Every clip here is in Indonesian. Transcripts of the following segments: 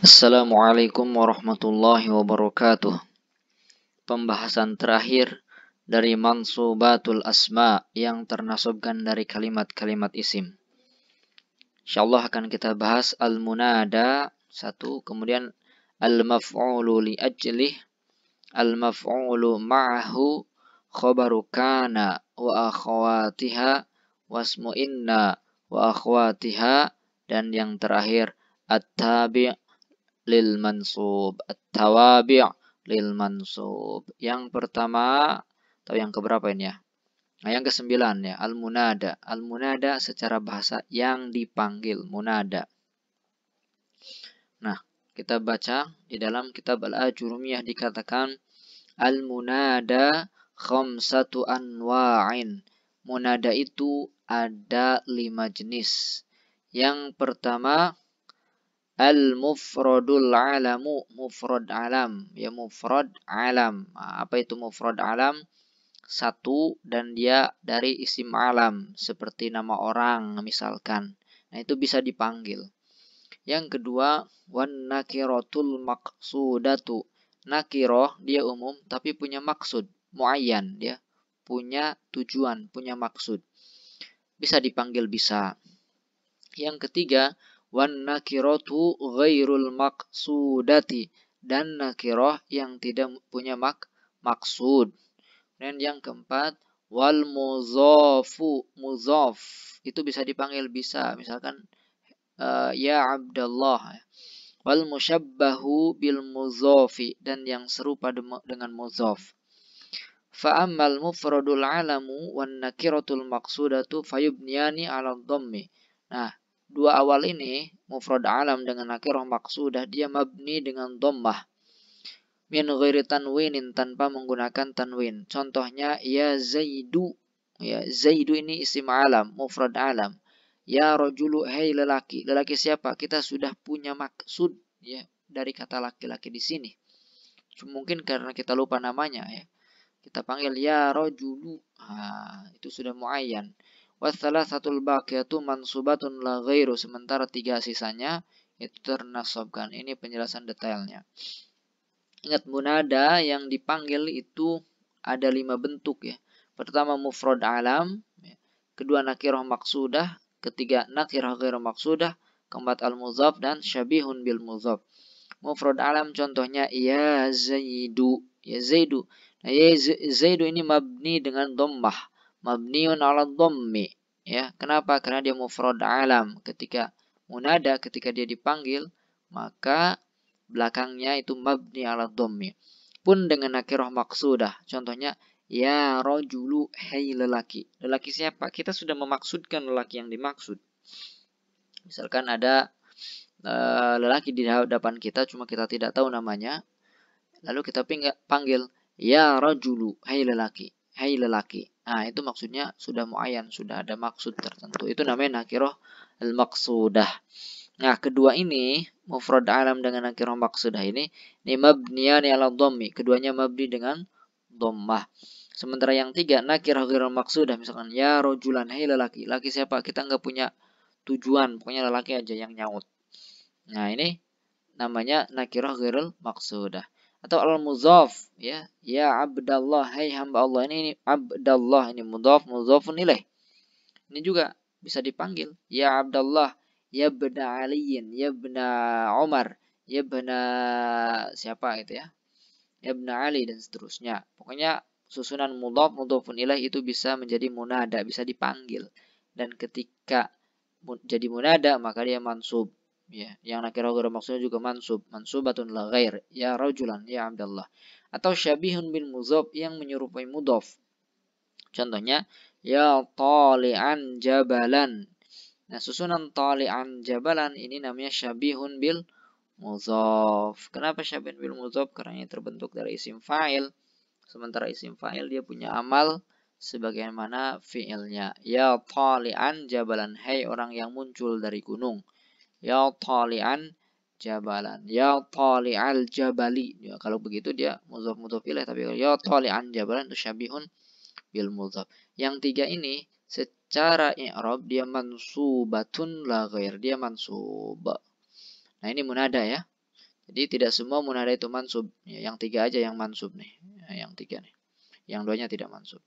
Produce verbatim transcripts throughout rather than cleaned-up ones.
Assalamualaikum warahmatullahi wabarakatuh. Pembahasan terakhir dari mansubatul asma yang ternasabkan dari kalimat-kalimat isim. Insyaallah akan kita bahas al-munada satu, kemudian al-maf'ulu li ajlih, al-maf'ulu ma'ahu, khabaru kana wa akhawatiha, wasmu inna wa akhawatiha, dan yang terakhir at-tabi' lil mansub, at-tawabi' lil mansub. Yang pertama atau yang keberapa ini ya? Nah, yang kesembilan ya, al-munada. Al-munada secara bahasa yang dipanggil, munada. Nah, kita baca di dalam kitab Al-Ajurumiyah dikatakan al-munada khamsatu anwa'in. Munada itu ada lima jenis. Yang pertama al-mufradul alamu, mufrad alam, ya mufrad alam. Nah, apa itu mufrad alam? Satu dan dia dari isim alam, seperti nama orang misalkan. Nah, itu bisa dipanggil. Yang kedua, wan nakiratul maqsudatu. Nakiroh dia umum tapi punya maksud, muayyan, dia punya tujuan, punya maksud. Bisa dipanggil bisa. Yang ketiga, wan nakiratu ghairul maqsudati, dan nakiroh yang tidak punya mak maksud. Dan yang keempat, wal mudhafu, mudhaf itu bisa dipanggil bisa, misalkan uh, ya Abdullah. Wal musyabbahu bil mudhafi, dan yang serupa dengan mudhaf. Fa ammal mufradul alamu wan nakiratul maqsudatu fayubniyani 'ala dhammi. Nah, dua awal ini, mufrad alam dengan nakirah maqsudah, dia mabni dengan dhammah. Min ghairi tanwinin, tanpa menggunakan tanwin. Contohnya ya Zaidu. Ya, Zaidu ini isim alam, mufrad alam. Ya rajulu, hei lelaki. Lelaki siapa? Kita sudah punya maksud ya dari kata laki-laki di sini. Cuma mungkin karena kita lupa namanya ya. Kita panggil ya rajulu. Nah, itu sudah muayyan. Wassalasatul baqiyatu mansubatun la ghairu, sementara tiga sisanya itu ternasabkan. Ini penjelasan detailnya. Ingat, munada yang dipanggil itu ada lima bentuk ya. Pertama mufrad alam, kedua nakirah maqsudah, ketiga nakirah ghairu maqsudah, keempat al-mudhaf, dan syabihun bil mudhaf. Mufrad alam contohnya ya Zaidu, ya Zaidu. Nah, ya Zaidu ini mabni dengan dhammah, mabniun 'ala dhammi ya. Kenapa? Karena dia mufrad alam. Ketika munada, ketika dia dipanggil, maka belakangnya itu mabni 'ala dhammi. Pun dengan nakirah maqsudah. Contohnya ya rajulu, hei lelaki. Lelaki siapa? Kita sudah memaksudkan lelaki yang dimaksud. Misalkan ada uh, lelaki di hadapan kita, cuma kita tidak tahu namanya. Lalu kita panggil ya rajulu, hei lelaki, hei lelaki. Nah, itu maksudnya sudah muayyan, sudah ada maksud tertentu. Itu namanya nakirah al-maqsudah. Nah, kedua ini, mufrad alam dengan nakirah maqsudah ini, ini mabniyani 'ala dhammi. Keduanya mabni dengan dhammah. Sementara yang tiga, nakirah ghairu maqsudah, misalkan ya rajulan, hei lelaki. Laki siapa? Kita enggak punya tujuan, pokoknya lelaki aja yang nyaut. Nah, ini namanya nakirah ghairu maqsudah. Atau al-mudhaf ya, ya Abdullah, hai hamba Allah. Ini, ini Abdullah, ini mudhaf, mudhafun ilaih. Ini juga bisa dipanggil ya Abdullah, ya bna Aliyin, ya bna Umar, ya bna siapa gitu ya, ya bna Ali, dan seterusnya. Pokoknya susunan mudhaf, mudhafun ilaih itu bisa menjadi munada, bisa dipanggil. Dan ketika jadi munada maka dia mansub. Ya, yang nakirah ghairu maqsudah juga mansub, mansubatun la ghair, ya rajulan, ya Abdullah. Atau syabihun bil mudhaf, yang menyerupai mudhaf. Contohnya ya tali'an jabalan. Nah, susunan tali'an jabalan ini namanya syabihun bil mudhaf. Kenapa syabihun bil mudhaf? Karena ini terbentuk dari isim fa'il. Sementara isim fa'il dia punya amal sebagaimana fi'ilnya. Ya tali'an jabalan, hai orang yang muncul dari gunung. Ya tali'an jabalan, ya tali'al jabali. Ya, kalau begitu dia mudhaf mudhaf ilaih, tapi kalau ya tali'an jabalan itu syabihun bil mudhaf. Yang tiga ini secara i'rab dia mansubatun la ghair, dia mansub. Nah, ini munada ya. Jadi tidak semua munada itu mansub. Ya, yang tiga aja yang mansub nih. Ya, yang tiga nih. Yang duanya tidak mansub.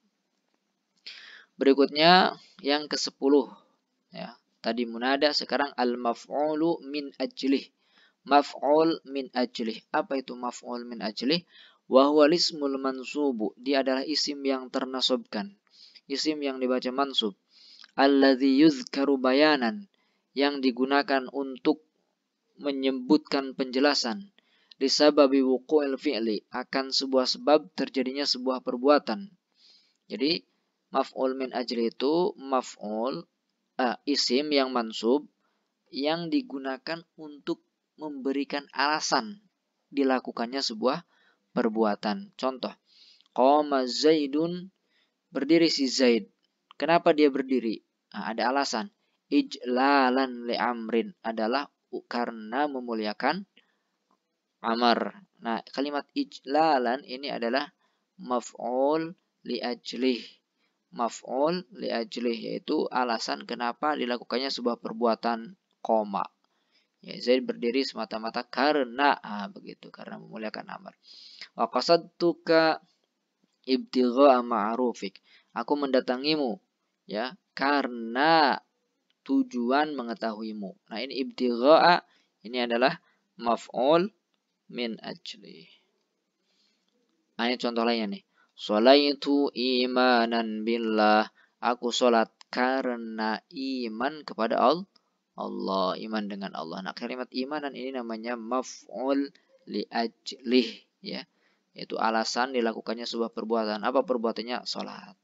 Berikutnya yang kesepuluh. Ya, tadi munada, sekarang al-maf'ulu min ajlih. Maf'ul min ajlih. Apa itu maf'ul min ajlih? Wa huwa ismul mansubu. Dia adalah isim yang ternasobkan. Isim yang dibaca mansub. Alladzi yuzkaru bayanan. Yang digunakan untuk menyebutkan penjelasan. Disababi wuqu'il fi'li. Akan sebuah sebab terjadinya sebuah perbuatan. Jadi maf'ul min ajli itu maf'ul uh, isim yang mansub yang digunakan untuk memberikan alasan dilakukannya sebuah perbuatan. Contoh, qama Zaidun, berdiri si Zaid. Kenapa dia berdiri? Nah, ada alasan. Ijlalan li amrin, adalah karena memuliakan Amar. Nah, kalimat ijlalan ini adalah maf'ul li ajlih. Maf'ul li ajlih, yaitu alasan kenapa dilakukannya sebuah perbuatan koma. Ya, Zaid berdiri semata-mata karena ah, begitu, karena memuliakan Amr. Wa qasadtuka ibtigha'a ma'rufik. Aku mendatangimu ya karena tujuan mengetahuimu. Nah, ini ibtigha'a ini adalah maf'ul min ajli. Nah, ini contoh lainnya nih. Sholaitu imanan billah. Aku sholat karena iman kepada Allah. Allah, iman dengan Allah. Nah, kalimat imanan ini namanya maf'ul li ajlih, ya. Itu alasan dilakukannya sebuah perbuatan. Apa perbuatannya? Sholat.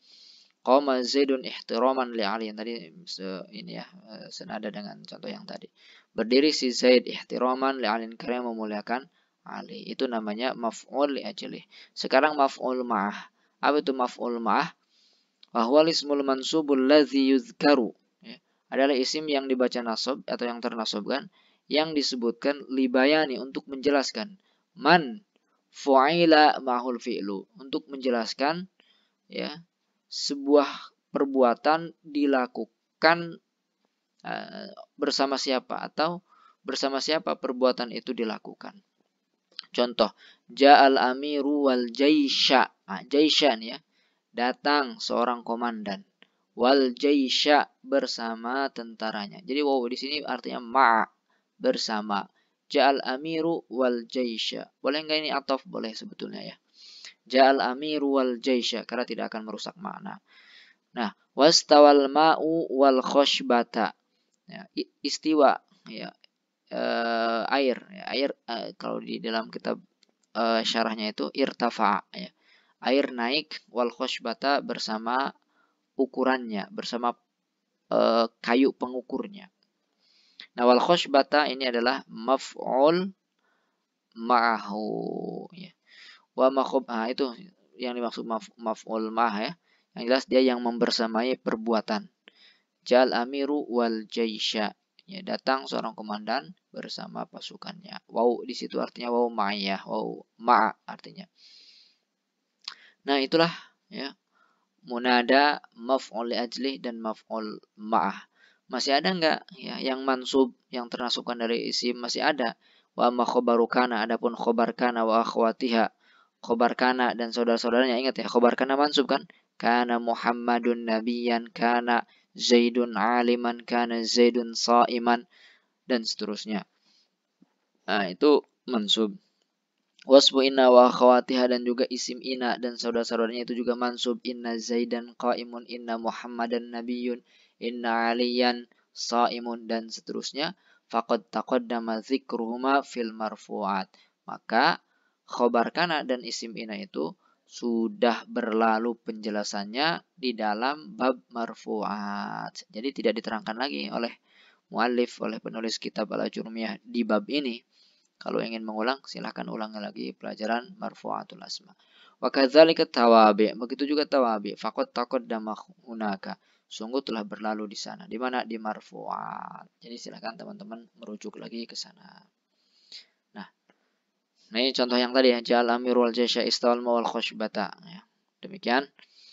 Qama Zaidun ihtiraman li Ali. Tadi ini ya, senada dengan contoh yang tadi. Berdiri si Zaid ihtiraman li Ali, karena memuliakan Ali. Itu namanya maf'ul li ajlih. Sekarang maf'ul ma'ah. Apa itu maf'ul ma'ah? Wahwal ismul mansubul ladzi yuzkaru. Ya, adalah isim yang dibaca nasab atau yang ternasobkan, yang disebutkan libayani, untuk menjelaskan man fu'ila ma'hul fi'lu, untuk menjelaskan ya sebuah perbuatan dilakukan uh, bersama siapa, atau bersama siapa perbuatan itu dilakukan. Contoh, ja'al amiru wal jaisha. Nah, jaisha nih ya, datang seorang komandan. Wal jaisha, bersama tentaranya. Jadi wow di sini artinya ma', bersama. Ja'al amiru wal jaisha. Boleh enggak ini ataf? Boleh sebetulnya ya. Ja'al amiru wal jaisha, karena tidak akan merusak makna. Nah, wastawal ma'u wal khoshbata. Ya, istiwa ya, uh, air ya, air uh, kalau di dalam kitab uh, syarahnya itu irtafa ya. Air naik wal khoshbata, bersama ukurannya, bersama uh, kayu pengukurnya. Nah, wal khoshbata ini adalah maf'ul ma'ahu ya. Wa makhub, ah itu yang dimaksud maf, maf'ul ma'ah ya. Yang jelas dia yang membersamai perbuatan. Jal amiru wal jaisha. Ya, datang seorang komandan bersama pasukannya. Wow di situ artinya wow ma'iyah, wow ma'a artinya. Nah, itulah ya munada maf'ul li ajlih dan maf'ul ma'ah. Masih ada enggak ya yang mansub, yang ternasubkan dari isim? Masih ada. Wa ma khabaru kana, adapun khabar kana wa akhwatiha, khabar kana dan saudara-saudaranya. Ingat ya, khabar kana mansub kan? Kana Muhammadun nabiyan, kana Zaidun aliman, kana Zaidun sa'iman, dan seterusnya. Nah, itu mansub. Wasbu inna wa akhawatiha, dan juga isim inna dan saudara-saudaranya itu juga mansub. Inna Zaidan qa'imun, inna Muhammadan nabiyyun, inna Aliyan sa'imun, dan seterusnya. Faqad taqaddama dzikruhuma fil marfu'at. Maka khobar kana dan isim inna itu sudah berlalu penjelasannya di dalam bab marfu'at. Jadi tidak diterangkan lagi oleh muallif, oleh penulis kitab Al-Ajurumiyah di bab ini. Kalau ingin mengulang, silahkan ulang lagi pelajaran marfu'atul asma. Wa kadzalika tawabi, begitu juga tawabi. Faqad taqaddama hunaka, sungguh telah berlalu di sana. Di mana? Di marfu'at. Jadi silahkan teman-teman merujuk lagi ke sana. Nah, nah ini contoh yang tadi ya, ja'al amiru wal jaisha istawal mawal khoshbata. Ya, demikian.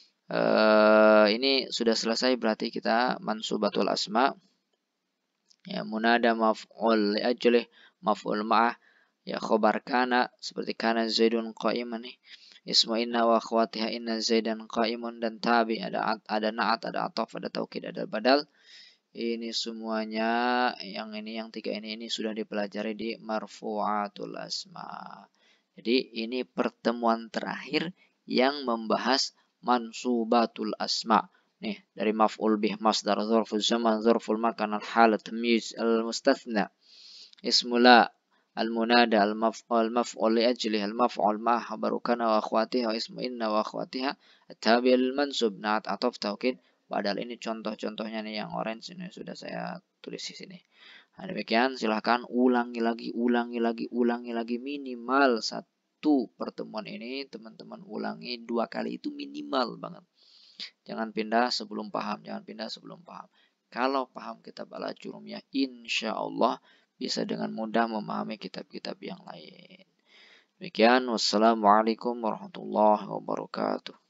Uh, ini sudah selesai, berarti kita mansubatul asma. Ya, munada maf'ul li ajlih, maf'ul ma'ah, Ya khobar kana seperti kana Zaidun qa'iman nih. Ismu inna wa akhwatiha inna Zaidan qa'imun, dan tabi ada ada na'at, ada ataf, ada taukid, ada badal. Ini semuanya yang ini yang tiga ini ini sudah dipelajari di marfu'atul asma. Jadi ini pertemuan terakhir yang membahas mansubatul asma. Nih dari maf'ul bih, masdar, dzarful zaman, dzarful makan, al-hal, tamyiz, al-mustathna, ismula, al-munada, al-maf'ul, al-maf'ul li ajli, al-maf'ul ma khabaru kana wa akhwatiha wa ismu inna wa akhwatiha, at-tabi' al-mansub, na'at, ataf, taukid, badal. Ini contoh-contohnya nih yang orange ini sudah saya tulis di sini. Nah, demikian silahkan ulangi lagi, ulangi lagi, ulangi lagi minimal satu pertemuan ini teman-teman ulangi dua kali itu minimal banget. Jangan pindah sebelum paham, jangan pindah sebelum paham. Kalau paham kitab Al-Ajurumiyah, insya Allah bisa dengan mudah memahami kitab-kitab yang lain. Demikian, wassalamualaikum warahmatullahi wabarakatuh.